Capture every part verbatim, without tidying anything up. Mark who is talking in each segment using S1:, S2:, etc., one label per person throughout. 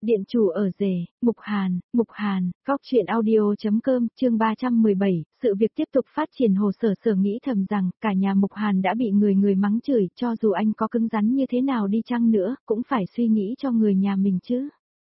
S1: Điện chủ ở rể, Mục Hàn, Mục Hàn, góc truyện audio.com, chương ba trăm mười bảy, sự việc tiếp tục phát triển. Hồ Sở Sở nghĩ thầm rằng, cả nhà Mục Hàn đã bị người người mắng chửi, cho dù anh có cứng rắn như thế nào đi chăng nữa, cũng phải suy nghĩ cho người nhà mình chứ.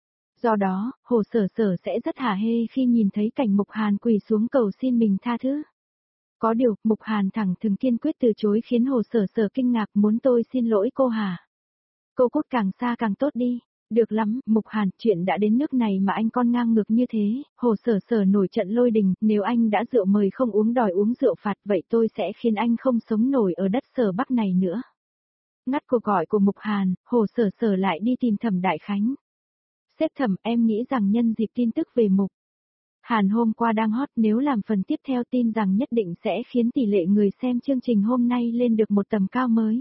S1: Do đó, Hồ Sở Sở sẽ rất hả hê khi nhìn thấy cảnh Mục Hàn quỳ xuống cầu xin mình tha thứ. Có điều, Mục Hàn thẳng thừng kiên quyết từ chối khiến Hồ Sở Sở kinh ngạc. Muốn tôi xin lỗi cô hả? Cô cút càng xa càng tốt đi. Được lắm, Mục Hàn, chuyện đã đến nước này mà anh con ngang ngược như thế. Hồ Sở Sở nổi trận lôi đình, nếu anh đã rượu mời không uống đòi uống rượu phạt, vậy tôi sẽ khiến anh không sống nổi ở đất Sở Bắc này nữa. Ngắt cuộc gọi của Mục Hàn, Hồ Sở Sở lại đi tìm Thẩm Đại Khánh. Sếp Thẩm, em nghĩ rằng nhân dịp tin tức về Mục Hàn hôm qua đang hot, nếu làm phần tiếp theo tin rằng nhất định sẽ khiến tỷ lệ người xem chương trình hôm nay lên được một tầm cao mới.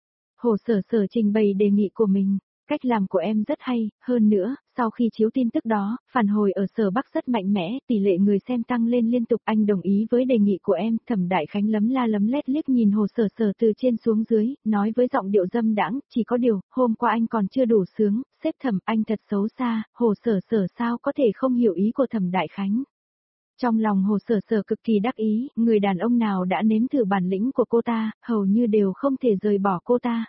S1: Hồ Sở Sở trình bày đề nghị của mình. Cách làm của em rất hay, hơn nữa, sau khi chiếu tin tức đó, phản hồi ở Sở Bắc rất mạnh mẽ, tỷ lệ người xem tăng lên liên tục. Anh đồng ý với đề nghị của em. Thẩm Đại Khánh lấm la lấm lét liếc nhìn Hồ Sở Sở từ trên xuống dưới, nói với giọng điệu dâm đãng, chỉ có điều, hôm qua anh còn chưa đủ sướng, sếp Thẩm, anh thật xấu xa. Hồ Sở Sở sao có thể không hiểu ý của Thẩm Đại Khánh. Trong lòng Hồ Sở Sở cực kỳ đắc ý, người đàn ông nào đã nếm thử bản lĩnh của cô ta, hầu như đều không thể rời bỏ cô ta.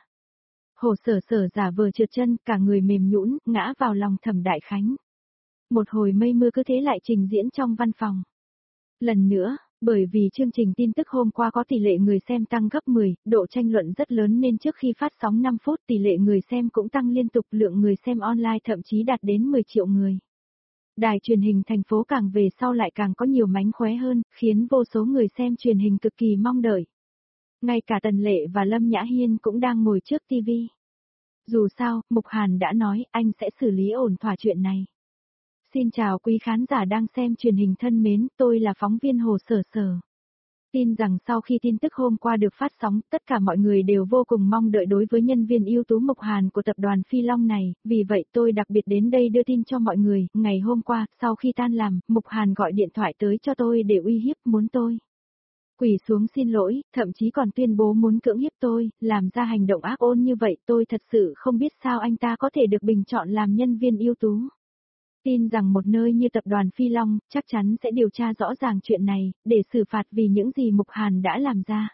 S1: Hồ Sở Sở giả vờ trượt chân, cả người mềm nhũn, ngã vào lòng Thẩm Đại Khánh. Một hồi mây mưa cứ thế lại trình diễn trong văn phòng. Lần nữa, bởi vì chương trình tin tức hôm qua có tỷ lệ người xem tăng gấp mười, độ tranh luận rất lớn nên trước khi phát sóng năm phút tỷ lệ người xem cũng tăng liên tục, lượng người xem online thậm chí đạt đến mười triệu người. Đài truyền hình thành phố càng về sau lại càng có nhiều mánh khóe hơn, khiến vô số người xem truyền hình cực kỳ mong đợi. Ngay cả Tần Lệ và Lâm Nhã Hiên cũng đang ngồi trước ti vi. Dù sao, Mục Hàn đã nói anh sẽ xử lý ổn thỏa chuyện này. Xin chào quý khán giả đang xem truyền hình thân mến, tôi là phóng viên Hồ Sở Sở. Tin rằng sau khi tin tức hôm qua được phát sóng, tất cả mọi người đều vô cùng mong đợi đối với nhân viên ưu tú Mục Hàn của tập đoàn Phi Long này, vì vậy tôi đặc biệt đến đây đưa tin cho mọi người. Ngày hôm qua, sau khi tan làm, Mục Hàn gọi điện thoại tới cho tôi để uy hiếp muốn tôi quỳ xuống xin lỗi, thậm chí còn tuyên bố muốn cưỡng hiếp tôi, làm ra hành động ác ôn như vậy. Tôi thật sự không biết sao anh ta có thể được bình chọn làm nhân viên ưu tú. Tin rằng một nơi như tập đoàn Phi Long chắc chắn sẽ điều tra rõ ràng chuyện này, để xử phạt vì những gì Mục Hàn đã làm ra.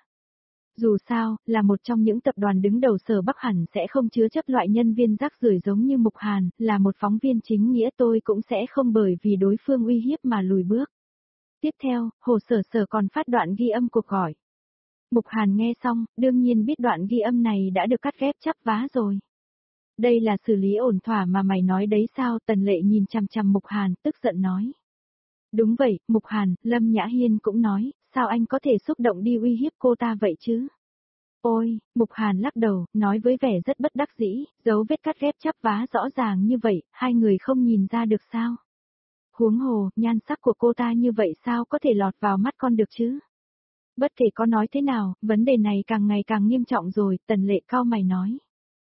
S1: Dù sao, là một trong những tập đoàn đứng đầu Sở Bắc hẳn sẽ không chứa chấp loại nhân viên rác rưởi giống như Mục Hàn, là một phóng viên chính nghĩa tôi cũng sẽ không bởi vì đối phương uy hiếp mà lùi bước. Tiếp theo, Hồ Sở Sở còn phát đoạn ghi âm cuộc gọi. Mục Hàn nghe xong, đương nhiên biết đoạn ghi âm này đã được cắt ghép chắp vá rồi. Đây là xử lý ổn thỏa mà mày nói đấy sao? Tần Lệ nhìn chằm chằm Mục Hàn, tức giận nói. Đúng vậy, Mục Hàn, Lâm Nhã Hiên cũng nói, sao anh có thể xúc động đi uy hiếp cô ta vậy chứ? Ôi, Mục Hàn lắc đầu, nói với vẻ rất bất đắc dĩ, dấu vết cắt ghép chắp vá rõ ràng như vậy, hai người không nhìn ra được sao? Huống hồ, nhan sắc của cô ta như vậy sao có thể lọt vào mắt con được chứ? Bất kể có nói thế nào, vấn đề này càng ngày càng nghiêm trọng rồi, Tần Lệ cau mày nói.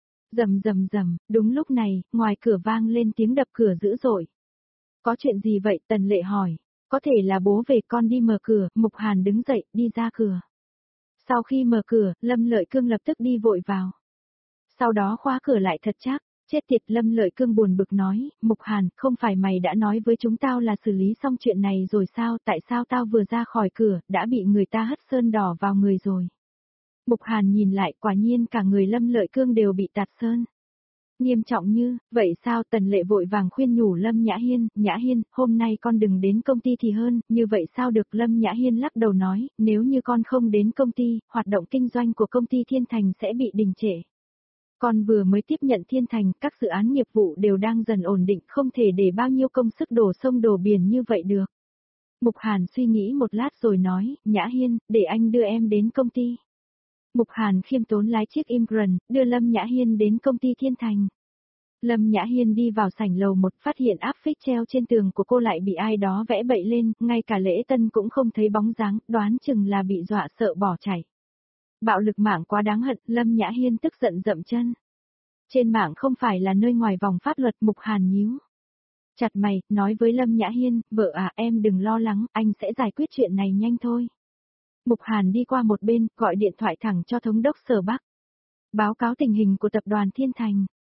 S1: Rầm rầm rầm, đúng lúc này, ngoài cửa vang lên tiếng đập cửa dữ dội. Có chuyện gì vậy? Tần Lệ hỏi. Có thể là bố về, con đi mở cửa. Mục Hàn đứng dậy, đi ra cửa. Sau khi mở cửa, Lâm Lợi Cương lập tức đi vội vào. Sau đó khóa cửa lại thật chắc. Chết tiệt, Lâm Lợi Cương buồn bực nói, Mục Hàn, không phải mày đã nói với chúng tao là xử lý xong chuyện này rồi sao? Tại sao tao vừa ra khỏi cửa, đã bị người ta hất sơn đỏ vào người rồi? Mục Hàn nhìn lại, quả nhiên cả người Lâm Lợi Cương đều bị tạt sơn. Nghiêm trọng như, vậy sao? Tần Lệ vội vàng khuyên nhủ Lâm Nhã Hiên, Nhã Hiên, hôm nay con đừng đến công ty thì hơn, như vậy sao được? Lâm Nhã Hiên lắc đầu nói, nếu như con không đến công ty, hoạt động kinh doanh của công ty Thiên Thành sẽ bị đình trệ. Con vừa mới tiếp nhận Thiên Thành, các dự án nghiệp vụ đều đang dần ổn định, không thể để bao nhiêu công sức đổ sông đổ biển như vậy được. Mục Hàn suy nghĩ một lát rồi nói, Nhã Hiên, để anh đưa em đến công ty. Mục Hàn khiêm tốn lái chiếc Imprint, đưa Lâm Nhã Hiên đến công ty Thiên Thành. Lâm Nhã Hiên đi vào sảnh lầu một, phát hiện áp phích treo trên tường của cô lại bị ai đó vẽ bậy lên, ngay cả Lễ Tân cũng không thấy bóng dáng, đoán chừng là bị dọa sợ bỏ chạy. Bạo lực mạng quá đáng hận, Lâm Nhã Hiên tức giận dậm chân. Trên mạng không phải là nơi ngoài vòng pháp luật. Mục Hàn nhíu chặt mày, nói với Lâm Nhã Hiên, vợ à, em đừng lo lắng, anh sẽ giải quyết chuyện này nhanh thôi. Mục Hàn đi qua một bên, gọi điện thoại thẳng cho thống đốc Sở Bắc. Báo cáo tình hình của tập đoàn Thiên Thành.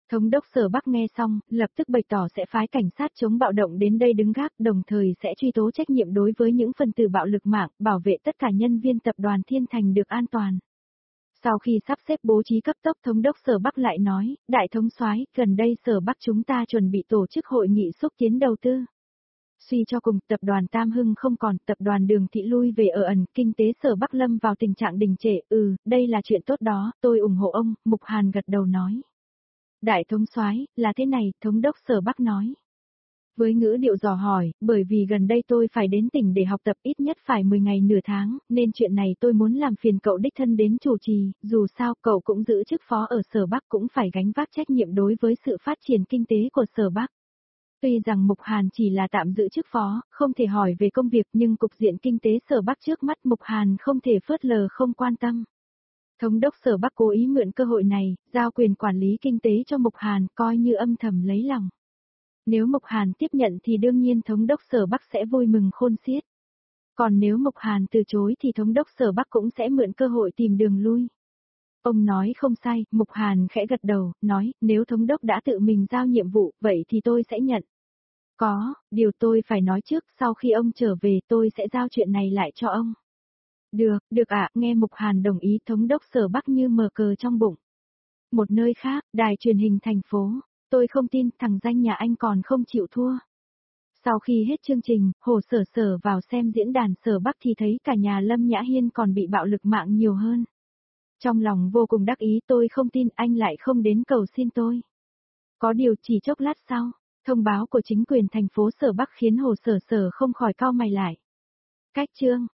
S1: Thống đốc Sở Bắc nghe xong, lập tức bày tỏ sẽ phái cảnh sát chống bạo động đến đây đứng gác, đồng thời sẽ truy tố trách nhiệm đối với những phần tử bạo lực mạng, bảo vệ tất cả nhân viên tập đoàn Thiên Thành được an toàn. Sau khi sắp xếp bố trí cấp tốc, thống đốc Sở Bắc lại nói, đại thống soái, gần đây Sở Bắc chúng ta chuẩn bị tổ chức hội nghị xúc tiến đầu tư. Suy cho cùng, tập đoàn Tam Hưng không còn, tập đoàn Đường Thị lui về ở ẩn, kinh tế Sở Bắc lâm vào tình trạng đình trệ, ừ, đây là chuyện tốt đó, tôi ủng hộ ông, Mục Hàn gật đầu nói. Đại thống soái, là thế này, thống đốc Sở Bắc nói. Với ngữ điệu dò hỏi, bởi vì gần đây tôi phải đến tỉnh để học tập ít nhất phải mười ngày nửa tháng, nên chuyện này tôi muốn làm phiền cậu đích thân đến chủ trì, dù sao cậu cũng giữ chức phó ở Sở Bắc cũng phải gánh vác trách nhiệm đối với sự phát triển kinh tế của Sở Bắc. Tuy rằng Mục Hàn chỉ là tạm giữ chức phó, không thể hỏi về công việc nhưng cục diện kinh tế Sở Bắc trước mắt Mục Hàn không thể phớt lờ không quan tâm. Thống đốc Sở Bắc cố ý mượn cơ hội này, giao quyền quản lý kinh tế cho Mục Hàn, coi như âm thầm lấy lòng. Nếu Mục Hàn tiếp nhận thì đương nhiên thống đốc Sở Bắc sẽ vui mừng khôn xiết. Còn nếu Mục Hàn từ chối thì thống đốc Sở Bắc cũng sẽ mượn cơ hội tìm đường lui. Ông nói không sai, Mục Hàn khẽ gật đầu, nói, nếu thống đốc đã tự mình giao nhiệm vụ, vậy thì tôi sẽ nhận. Có, điều tôi phải nói trước, sau khi ông trở về tôi sẽ giao chuyện này lại cho ông. Được, được ạ, nghe Mục Hàn đồng ý, thống đốc Sở Bắc như mờ cờ trong bụng. Một nơi khác, đài truyền hình thành phố, tôi không tin thằng danh nhà anh còn không chịu thua. Sau khi hết chương trình, Hồ Sở Sở vào xem diễn đàn Sở Bắc thì thấy cả nhà Lâm Nhã Hiên còn bị bạo lực mạng nhiều hơn. Trong lòng vô cùng đắc ý, tôi không tin anh lại không đến cầu xin tôi. Có điều chỉ chốc lát sau, thông báo của chính quyền thành phố Sở Bắc khiến Hồ Sở Sở không khỏi cau mày lại. Cách chương